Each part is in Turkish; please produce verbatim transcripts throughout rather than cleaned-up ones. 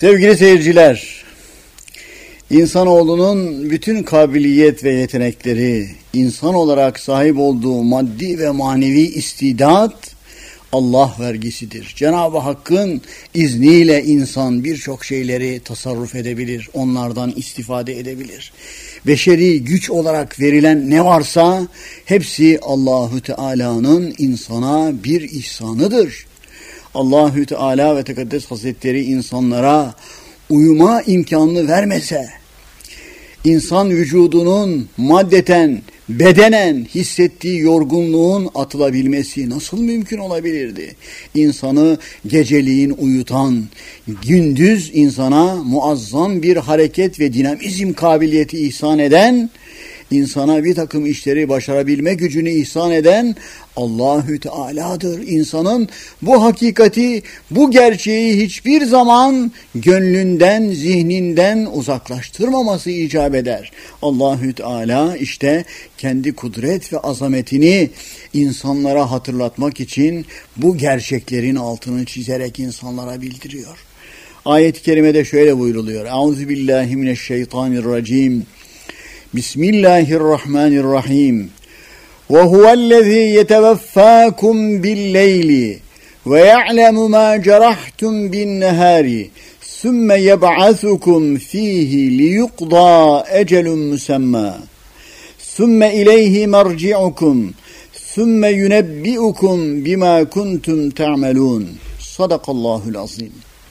Sevgili seyirciler, insanoğlunun bütün kabiliyet ve yetenekleri, insan olarak sahip olduğu maddi ve manevi istidat Allah vergisidir. Cenab-ı Hakk'ın izniyle insan birçok şeyleri tasarruf edebilir, onlardan istifade edebilir. Beşeri güç olarak verilen ne varsa hepsi Allahü Teala'nın insana bir ihsanıdır. Allahü Teala ve Tekaddes Hazretleri insanlara uyuma imkanını vermese, insan vücudunun maddeten, bedenen hissettiği yorgunluğun atılabilmesi nasıl mümkün olabilirdi? İnsanı geceliğin uyutan, gündüz insana muazzam bir hareket ve dinamizm kabiliyeti ihsan eden, insana bir takım işleri başarabilme gücünü ihsan eden Allahü Teala'dır. İnsanın bu hakikati, bu gerçeği hiçbir zaman gönlünden, zihninden uzaklaştırmaması icap eder. Allahü Teala işte kendi kudret ve azametini insanlara hatırlatmak için bu gerçeklerin altını çizerek insanlara bildiriyor. Ayet-i kerimede şöyle buyruluyor. Euzubillahimineşşeytanirracim. Bismillahirrahmanirrahim. Ve huvellezî yeteveffâkum billeyli ve ya'lemu mâ cerahtum binnehâri sümme yeb'asukum fîhi liyuqdâ ecelun musemmâ sümme ileyhi merci'ukum sümme yunebbi'ukum bimâ kuntum te'melûn. Sadakallahul azim.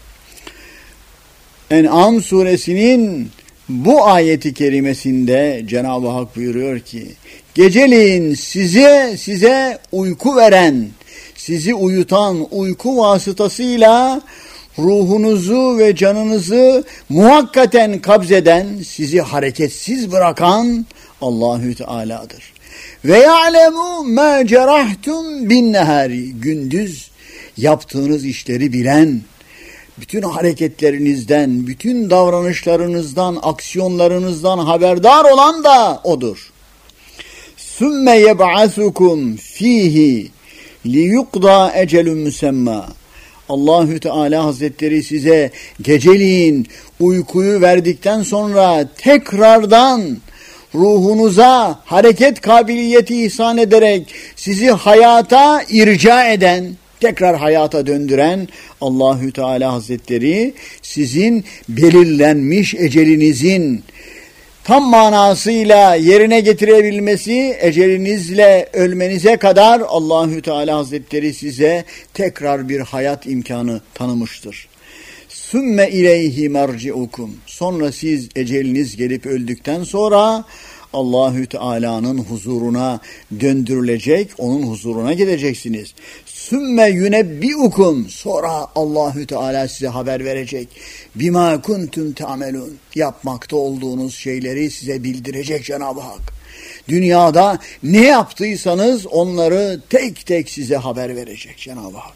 En'am suresinin bu ayeti kerimesinde Cenab-ı Hak buyuruyor ki, geceliğin size size uyku veren, sizi uyutan uyku vasıtasıyla ruhunuzu ve canınızı muhakkaten kabzeden, sizi hareketsiz bırakan Allahü Teala'dır. Ve ya'lemu ma cerahtum bin nehari, gündüz yaptığınız işleri bilen, bütün hareketlerinizden, bütün davranışlarınızdan, aksiyonlarınızdan haberdar olan da O'dur. Sümme yeb'asukum fihi liyuqda ecelun musemma. Allahü Teala Hazretleri size geceliğin uykuyu verdikten sonra tekrardan ruhunuza hareket kabiliyeti ihsan ederek sizi hayata irca eden, tekrar hayata döndüren Allahü Teala Hazretleri sizin belirlenmiş ecelinizin tam manasıyla yerine getirebilmesi, ecelinizle ölmenize kadar Allahü Teala Hazretleri size tekrar bir hayat imkanı tanımıştır. Sümme ileyhi merci'ukum. Sonra siz eceliniz gelip öldükten sonra Allahü Teala'nın huzuruna döndürülecek, onun huzuruna gideceksiniz. Sümme yunebbi'ukum. Sonra Allahü Teala size haber verecek. Bima kuntum ta'melun. Yapmakta olduğunuz şeyleri size bildirecek Cenab-ı Hak. Dünyada ne yaptıysanız onları tek tek size haber verecek Cenab-ı Hak.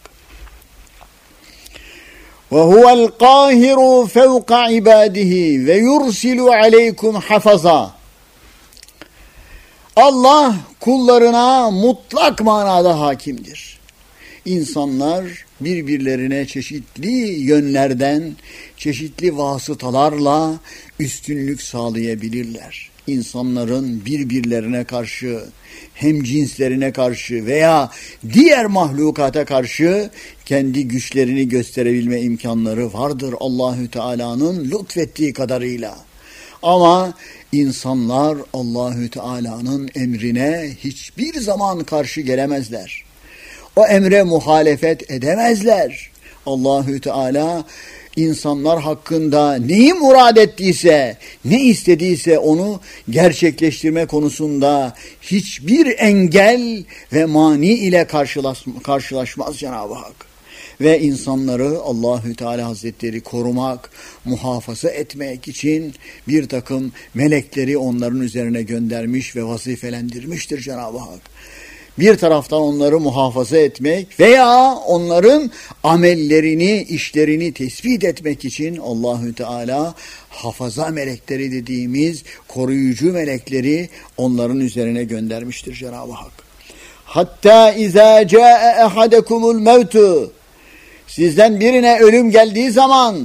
Ve huvel qahiru fevqa ibadihi ve yursilu aleykum hafaza. Allah kullarına mutlak manada hakimdir. İnsanlar birbirlerine çeşitli yönlerden, çeşitli vasıtalarla üstünlük sağlayabilirler. İnsanların birbirlerine karşı, hem cinslerine karşı veya diğer mahlukata karşı kendi güçlerini gösterebilme imkanları vardır Allahü Teala'nın lütfettiği kadarıyla. Ama insanlar Allahü Teala'nın emrine hiçbir zaman karşı gelemezler. O emre muhalefet edemezler. Allahü Teala insanlar hakkında neyi murad ettiyse, ne istediyse onu gerçekleştirme konusunda hiçbir engel ve mani ile karşılaşmaz Cenab-ı Hak. Ve insanları Allahü Teala Hazretleri korumak, muhafaza etmek için bir takım melekleri onların üzerine göndermiş ve vazifelendirmiştir Cenab-ı Hak. Bir taraftan onları muhafaza etmek veya onların amellerini, işlerini tespit etmek için Allahü Teala hafaza melekleri dediğimiz koruyucu melekleri onların üzerine göndermiştir Cenab-ı Hak. Hatta izâ câe ehadekumul mevtu. Sizden birine ölüm geldiği zaman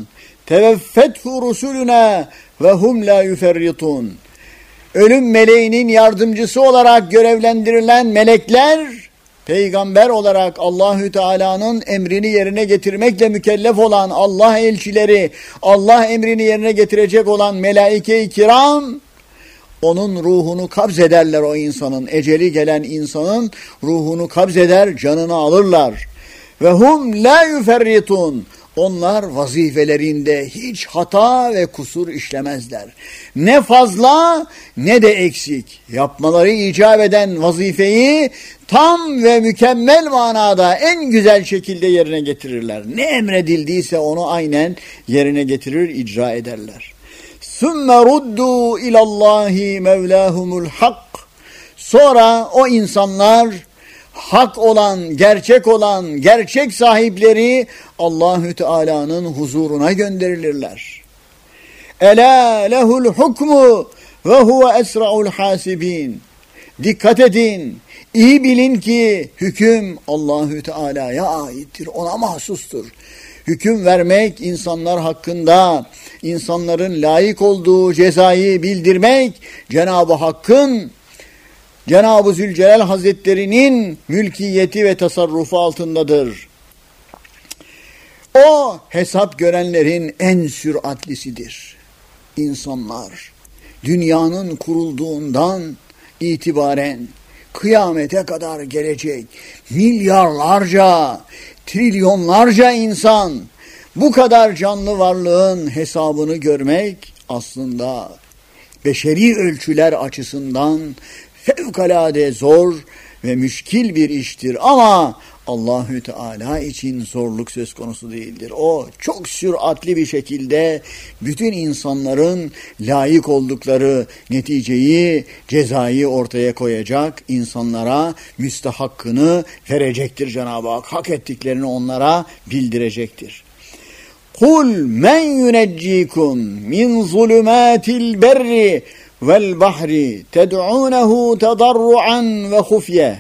teveffethu rusuluna ve hum la yuferritun. Ölüm meleğinin yardımcısı olarak görevlendirilen melekler, peygamber olarak Allahü Teala'nın emrini yerine getirmekle mükellef olan Allah elçileri, Allah emrini yerine getirecek olan melaike-i kiram, onun ruhunu kabzederler o insanın. Eceli gelen insanın ruhunu kabzeder, canını alırlar. Ve hum la yuferritun. Onlar vazifelerinde hiç hata ve kusur işlemezler. Ne fazla ne de eksik. Yapmaları icap eden vazifeyi tam ve mükemmel manada en güzel şekilde yerine getirirler. Ne emredildiyse onu aynen yerine getirir, icra ederler. ثُمَّ رُدُّوا اِلَى اللّٰهِ مَوْلَاهُمُ الْحَقِّ. Sonra o insanlar hak olan, gerçek olan, gerçek sahipleri Allahü Teala'nın huzuruna gönderilirler. Ela lehul hukmu ve huve esra'ul hasibin. Dikkat edin, iyi bilin ki hüküm Allahü Teala'ya aittir, ona mahsustur. Hüküm vermek insanlar hakkında, insanların layık olduğu cezayı bildirmek Cenab-ı Hakk'ın, Cenab-ı Zülcelal Hazretleri'nin mülkiyeti ve tasarrufu altındadır. O hesap görenlerin en süratlisidir. İnsanlar dünyanın kurulduğundan itibaren kıyamete kadar gelecek milyarlarca, trilyonlarca insan, bu kadar canlı varlığın hesabını görmek aslında beşeri ölçüler açısından fevkalade zor ve müşkil bir iştir. Ama Allahü Teala için zorluk söz konusu değildir. O çok süratli bir şekilde bütün insanların layık oldukları neticeyi, cezayı ortaya koyacak, insanlara müstehakkını verecektir Cenab-ı Hak. Hak ettiklerini onlara bildirecektir. Kul men yuneccikum min zulümatil berri vel bahri ted'unehu tedarruan ve hufye.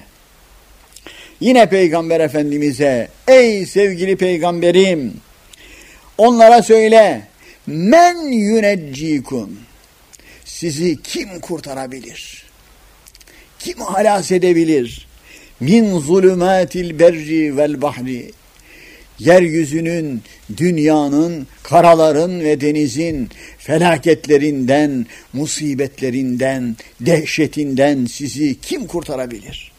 Yine Peygamber Efendimiz'e, ey sevgili peygamberim, onlara söyle, men yuneccikum, sizi kim kurtarabilir? Kim halas edebilir? Min zulümatil berri vel bahri. Yeryüzünün, dünyanın, karaların ve denizin felaketlerinden, musibetlerinden, dehşetinden sizi kim kurtarabilir?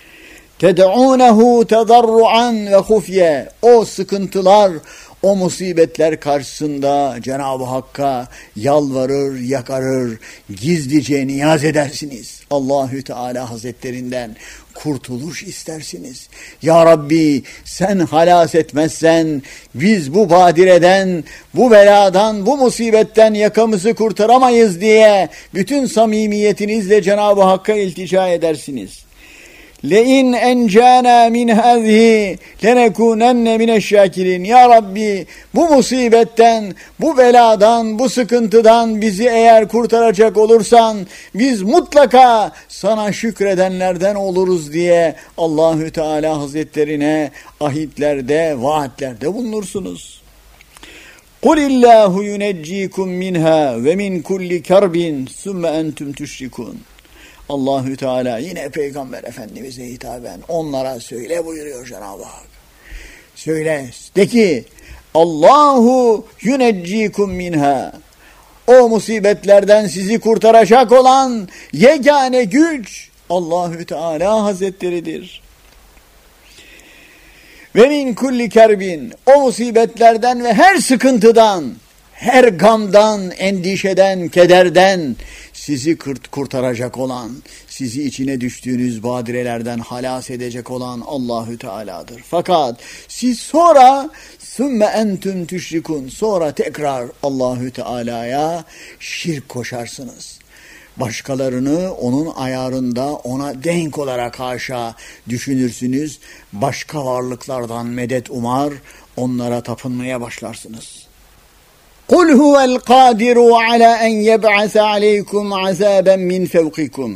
Ted'unehu tedarruan ve hufye. O sıkıntılar, o musibetler karşısında Cenab-ı Hakk'a yalvarır, yakarır, gizlice niyaz edersiniz. Allahü Teala Hazretlerinden kurtuluş istersiniz. Ya Rabbi, sen halas etmezsen biz bu badireden, bu beladan, bu musibetten yakamızı kurtaramayız diye bütün samimiyetinizle Cenab-ı Hakk'a iltica edersiniz. لَاِنْ اَنْجَانَا مِنْ هَذِهِ لَنَكُونَنَّ مِنَ الشَّاكِرِينَ. Ya Rabbi, bu musibetten, bu beladan, bu sıkıntıdan bizi eğer kurtaracak olursan biz mutlaka sana şükredenlerden oluruz diye Allahü Teala Hazretlerine ahitlerde, vaatlerde bulunursunuz. قُلِ اللّٰهُ يُنَجِّيكُمْ مِنْهَا وَمِنْ كُلِّ كَرْبٍ ثُمَّ أَنْتُمْ تُشْرِكُونَ. Allahü Teala yine Peygamber Efendimiz'e hitaben onlara söyle buyuruyor Cenab-ı Hak. Söyle, de ki Allahu yuneccikum minha. O musibetlerden sizi kurtaracak olan yegane güç Allahü Teala Hazretleridir. Ve min kulli kerbin, o musibetlerden ve her sıkıntıdan, her gamdan, endişeden, kederden sizi kurtaracak olan, sizi içine düştüğünüz badirelerden halas edecek olan Allahü Teala'dır. Fakat siz sonra sümme entüm tüşrikun, sonra tekrar Allahü Teala'ya şirk koşarsınız. Başkalarını onun ayarında ona denk olarak haşa düşünürsünüz. Başka varlıklardan medet umar, onlara tapınmaya başlarsınız. قُلْ هُوَ الْقَادِرُ عَلَى أَنْ يَبْعَثَ عَلَيْكُمْ عَذَابًا مِنْ فَوْقِكُمْ.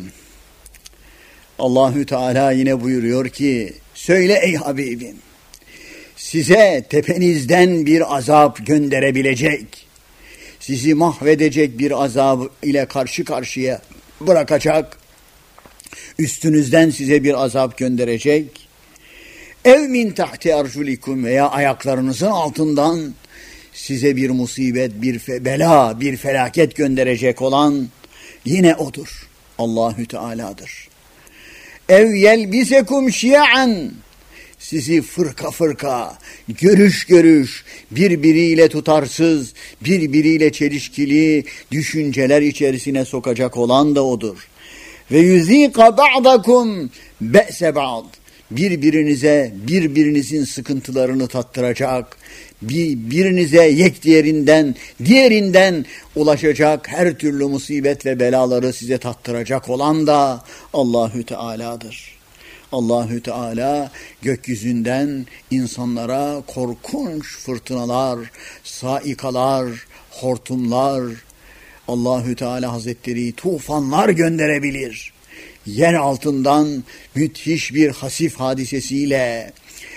Allahü Teala yine buyuruyor ki, söyle ey Habibim, size tepenizden bir azap gönderebilecek, sizi mahvedecek bir azab ile karşı karşıya bırakacak, üstünüzden size bir azap gönderecek, ev min tahti arjulikum veya ayaklarınızın altından size bir musibet, bir fe, bela, bir felaket gönderecek olan yine odur. Allahü Teala'dır. Ev yelbisekum şia'an, sizi fırka fırka, görüş görüş, birbiriyle tutarsız, birbiriyle çelişkili düşünceler içerisine sokacak olan da odur. Ve yuzika ba'dakum be'se ba'd, birbirinize birbirinizin sıkıntılarını tattıracak, birbirinize yek diğerinden, diğerinden ulaşacak her türlü musibet ve belaları size tattıracak olan da Allahü Teala'dır. Allahü Teala gökyüzünden insanlara korkunç fırtınalar, saikalar, hortumlar, Allahü Teala Hazretleri tufanlar gönderebilir. Yer altından müthiş bir hasif hadisesiyle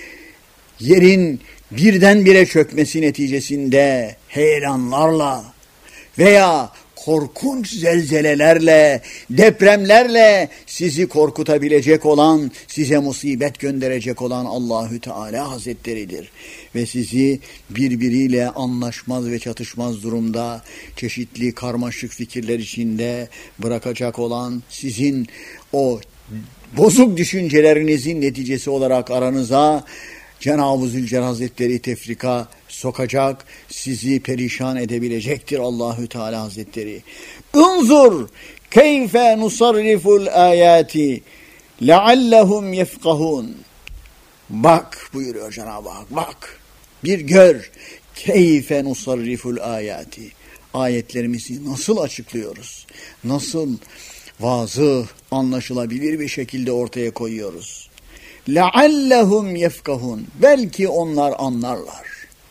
yerin birdenbire çökmesi neticesinde heyelanlarla veya korkunç zelzelelerle, depremlerle sizi korkutabilecek olan, size musibet gönderecek olan Allahü Teala Hazretleridir. Ve sizi birbiriyle anlaşmaz ve çatışmaz durumda, çeşitli karmaşık fikirler içinde bırakacak olan, sizin o bozuk düşüncelerinizin neticesi olarak aranıza Cenab-ı Zülcelal Hazretleri tefrika sokacak, sizi perişan edebilecektir Allahü Teala Hazretleri. Unzur keyfe nusarriful ayati leallehum yefkahun. Bak buyuruyor Cenab-ı Hak, bak, bir gör. Keyfe nusarriful ayati. Ayetlerimizi nasıl açıklıyoruz? Nasıl vazıh, anlaşılabilir bir şekilde ortaya koyuyoruz? لَعَلَّهُمْ يَفْقَهُونَ. Belki onlar anlarlar.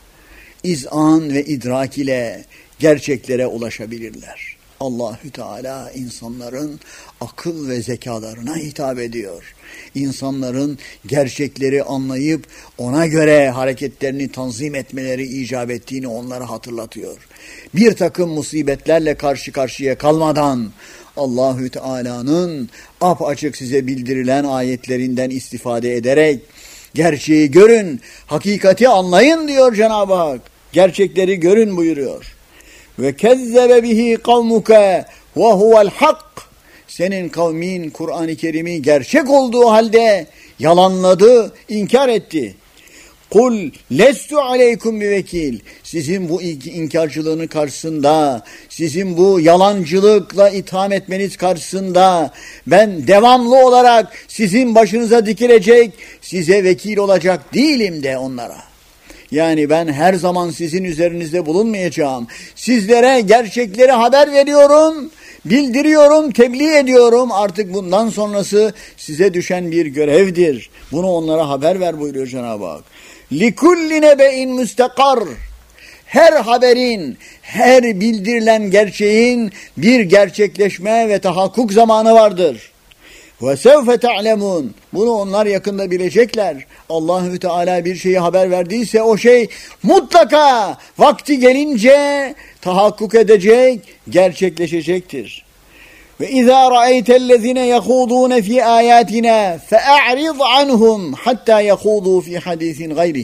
İzan ve idrak ile gerçeklere ulaşabilirler. Allahü Teala insanların akıl ve zekalarına hitap ediyor. İnsanların gerçekleri anlayıp ona göre hareketlerini tanzim etmeleri icap ettiğini onlara hatırlatıyor. Bir takım musibetlerle karşı karşıya kalmadan Allahü Teala'nın apaçık size bildirilen ayetlerinden istifade ederek gerçeği görün, hakikati anlayın diyor Cenab-ı Hak. Gerçekleri görün buyuruyor. Ve kezzebe bihi kavmuke ve huvel hak. Senin kavmin Kur'an-ı Kerim'i gerçek olduğu halde yalanladı, inkar etti. Kul lestu aleykum bi vekil. Sizin bu inkarcılığının karşısında, sizin bu yalancılıkla itham etmeniz karşısında ben devamlı olarak sizin başınıza dikilecek, size vekil olacak değilim de onlara. Yani ben her zaman sizin üzerinizde bulunmayacağım. Sizlere gerçekleri haber veriyorum, bildiriyorum, tebliğ ediyorum. Artık bundan sonrası size düşen bir görevdir. Bunu onlara haber ver buyuruyor Cenab-ı Hak. لِكُلِّ نَبَئٍ مُسْتَقَرٍ. Her haberin, her bildirilen gerçeğin bir gerçekleşme ve tahakkuk zamanı vardır. وَسَوْفَ تَعْلَمُونَ. Bunu onlar yakında bilecekler. Allahü Teala bir şeyi haber verdiyse o şey mutlaka vakti gelince tahakkuk edecek, gerçekleşecektir. Ve izâ ra'eytellezîne yehûdûne fî âyâtinâ fe'a'rid anhum hattâ yehûdû fî hadîsin gayrih.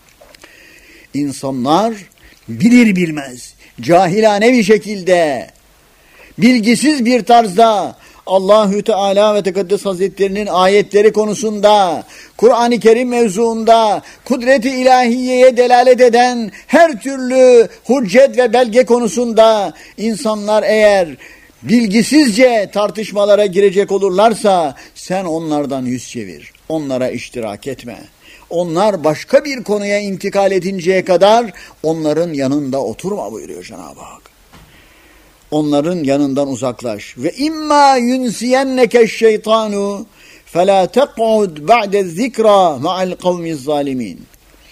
İnsanlar bilir bilmez, cahilane bir şekilde, bilgisiz bir tarzda Allahü Teala ve Tekaddes Hazretlerinin ayetleri konusunda, Kur'an-ı Kerim mevzuunda, kudret-i ilahiyeye delalet eden her türlü hüccet ve belge konusunda insanlar eğer bilgisizce tartışmalara girecek olurlarsa sen onlardan yüz çevir. Onlara iştirak etme. Onlar başka bir konuya intikal edinceye kadar onların yanında oturma buyuruyor Cenab-ı Hak. Onların yanından uzaklaş. Ve imma yunsiyenneke şeytanu fela teq'ud ba'de zikra ma'al kavmiz zalimin.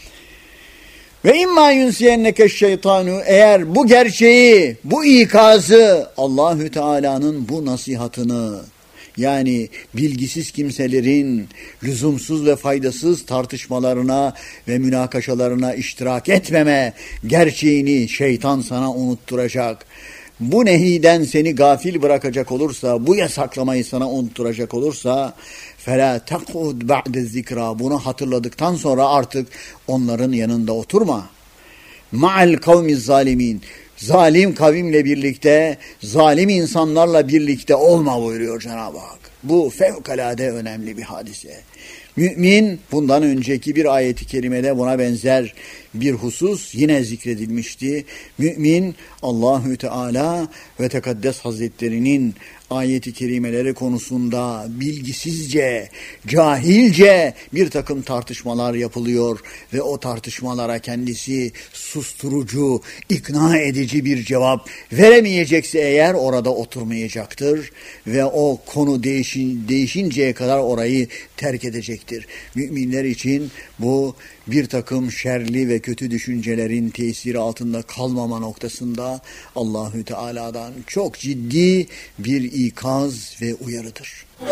Ve imma yunsiyenneke şeytanu, eğer bu gerçeği, bu ikazı, Allahü Teala'nın bu nasihatını yani bilgisiz kimselerin lüzumsuz ve faydasız tartışmalarına ve münakaşalarına iştirak etmeme gerçeğini şeytan sana unutturacak. Bu nehiden seni gafil bırakacak olursa, bu yasaklamayı sana unutturacak olursa فَلَا تَقْعُدْ بَعْدَ الذِّكْرَى bunu hatırladıktan sonra artık onların yanında oturma. مَعَ الْقَوْمِ الظَّالِمِينَ zalim kavimle birlikte, zalim insanlarla birlikte olma buyuruyor Cenab-ı Hak. Bu fevkalade önemli bir hadise. Mümin, bundan önceki bir ayeti kerimede buna benzer bir husus yine zikredilmişti. Mümin, Allahü Teala ve Tekaddes Hazretlerinin ayeti kerimeleri konusunda bilgisizce, cahilce bir takım tartışmalar yapılıyor ve o tartışmalara kendisi susturucu, ikna edici bir cevap veremeyecekse eğer orada oturmayacaktır ve o konu değişin, değişinceye kadar orayı terk edecektir. Müminler için bu bir takım şerli ve kötü düşüncelerin tesiri altında kalmama noktasında Allahü Teala'dan çok ciddi bir ikaz ve uyarıdır.